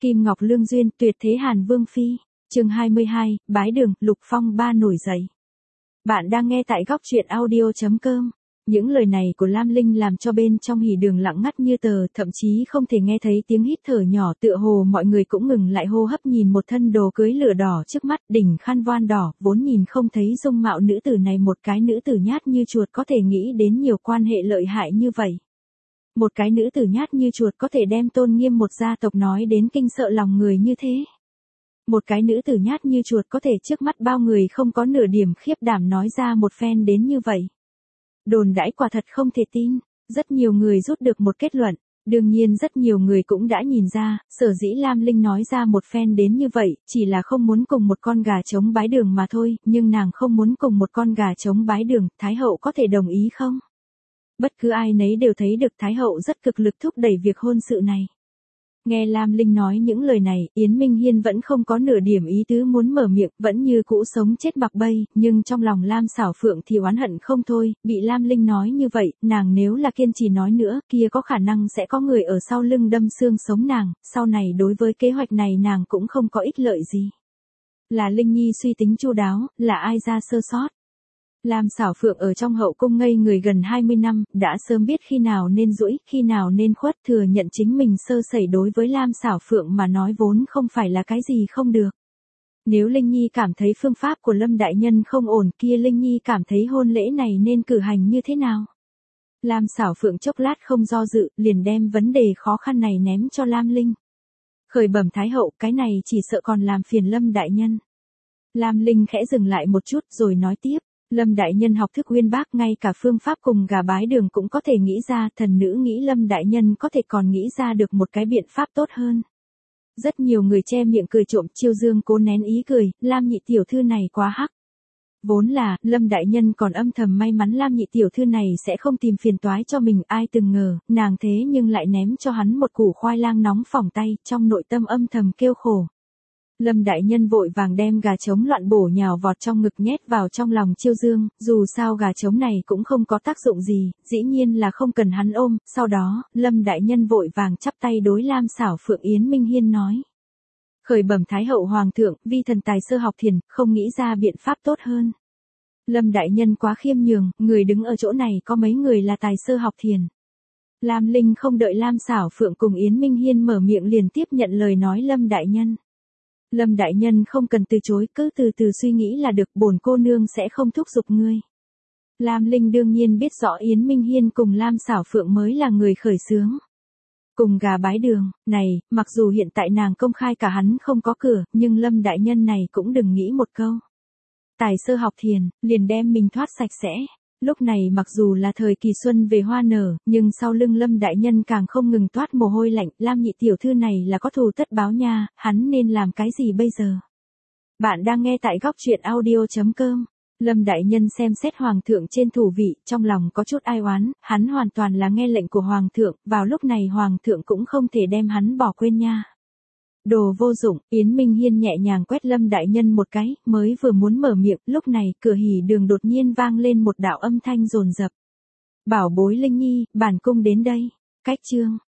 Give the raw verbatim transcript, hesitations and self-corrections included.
Kim Ngọc Lương Duyên, tuyệt thế Hàn Vương Phi. Chương hai mươi hai, bái đường, Lục Phong ba nổi dậy. Bạn đang nghe tại góc truyện audio chấm com. Những lời này của Lam Linh làm cho bên trong hỉ đường lặng ngắt như tờ, thậm chí không thể nghe thấy tiếng hít thở nhỏ, tựa hồ mọi người cũng ngừng lại hô hấp nhìn một thân đồ cưới lửa đỏ trước mắt, đỉnh khăn voan đỏ, vốn nhìn không thấy dung mạo nữ tử này, một cái nữ tử nhát như chuột có thể nghĩ đến nhiều quan hệ lợi hại như vậy. Một cái nữ tử nhát như chuột có thể đem tôn nghiêm một gia tộc nói đến kinh sợ lòng người như thế. Một cái nữ tử nhát như chuột có thể trước mắt bao người không có nửa điểm khiếp đảm nói ra một phen đến như vậy. Đồn đãi quả thật không thể tin, rất nhiều người rút được một kết luận, đương nhiên rất nhiều người cũng đã nhìn ra, sở dĩ Lam Linh nói ra một phen đến như vậy, chỉ là không muốn cùng một con gà trống bái đường mà thôi, nhưng nàng không muốn cùng một con gà trống bái đường, Thái hậu có thể đồng ý không? Bất cứ ai nấy đều thấy được Thái hậu rất cực lực thúc đẩy việc hôn sự này. Nghe Lam Linh nói những lời này, Yến Minh Hiên vẫn không có nửa điểm ý tứ muốn mở miệng, vẫn như cũ sống chết mặc bay, nhưng trong lòng Lam Xảo Phượng thì oán hận không thôi, bị Lam Linh nói như vậy, nàng nếu là kiên trì nói nữa, kia có khả năng sẽ có người ở sau lưng đâm xương sống nàng, sau này đối với kế hoạch này nàng cũng không có ích lợi gì. Là Linh Nhi suy tính chu đáo, là ai ra sơ sót. Lam Xảo Phượng ở trong hậu cung ngây người gần hai mươi năm, đã sớm biết khi nào nên duỗi, khi nào nên khuất, thừa nhận chính mình sơ sẩy đối với Lam Xảo Phượng mà nói vốn không phải là cái gì không được. Nếu Linh Nhi cảm thấy phương pháp của Lâm Đại Nhân không ổn, kia Linh Nhi cảm thấy hôn lễ này nên cử hành như thế nào? Lam Xảo Phượng chốc lát không do dự, liền đem vấn đề khó khăn này ném cho Lam Linh. Khởi bẩm Thái hậu, cái này chỉ sợ còn làm phiền Lâm Đại Nhân. Lam Linh khẽ dừng lại một chút rồi nói tiếp. Lâm Đại Nhân học thức uyên bác, ngay cả phương pháp cùng gà bái đường cũng có thể nghĩ ra, thần nữ nghĩ Lâm Đại Nhân có thể còn nghĩ ra được một cái biện pháp tốt hơn. Rất nhiều người che miệng cười trộm, Chiêu Dương cố nén ý cười, Lam nhị tiểu thư này quá hắc. Vốn là, Lâm Đại Nhân còn âm thầm may mắn Lam nhị tiểu thư này sẽ không tìm phiền toái cho mình, ai từng ngờ, nàng thế nhưng lại ném cho hắn một củ khoai lang nóng phỏng tay, trong nội tâm âm thầm kêu khổ. Lâm Đại Nhân vội vàng đem gà trống loạn bổ nhào vọt trong ngực nhét vào trong lòng Chiêu Dương, dù sao gà trống này cũng không có tác dụng gì, dĩ nhiên là không cần hắn ôm, sau đó, Lâm Đại Nhân vội vàng chắp tay đối Lam Xảo Phượng Yến Minh Hiên nói. Khởi bẩm Thái hậu Hoàng thượng, vi thần tài sơ học thiền, không nghĩ ra biện pháp tốt hơn. Lâm Đại Nhân quá khiêm nhường, người đứng ở chỗ này có mấy người là tài sơ học thiền. Lam Linh không đợi Lam Xảo Phượng cùng Yến Minh Hiên mở miệng liền tiếp nhận lời nói Lâm Đại Nhân. Lâm Đại Nhân không cần từ chối, cứ từ từ suy nghĩ là được, bổn cô nương sẽ không thúc giục ngươi. Lam Linh đương nhiên biết rõ Yến Minh Hiên cùng Lam Xảo Phượng mới là người khởi xướng. Cùng gà bái đường, này, mặc dù hiện tại nàng công khai cả hắn không có cửa, nhưng Lâm Đại Nhân này cũng đừng nghĩ một câu. Tài sơ học thiền, liền đem mình thoát sạch sẽ. Lúc này mặc dù là thời kỳ xuân về hoa nở, nhưng sau lưng Lâm Đại Nhân càng không ngừng toát mồ hôi lạnh, Lam nhị tiểu thư này là có thù tất báo nha, hắn nên làm cái gì bây giờ? Bạn đang nghe tại góc truyện audio chấm com. Lâm Đại Nhân xem xét Hoàng thượng trên thủ vị, trong lòng có chút ai oán, hắn hoàn toàn là nghe lệnh của Hoàng thượng, vào lúc này Hoàng thượng cũng không thể đem hắn bỏ quên nha. Đồ vô dụng, Yến Minh Hiên nhẹ nhàng quét Lâm Đại Nhân một cái, mới vừa muốn mở miệng, lúc này cửa hỉ đường đột nhiên vang lên một đạo âm thanh dồn dập. Bảo bối Linh Nhi, bản cung đến đây. Cách chương.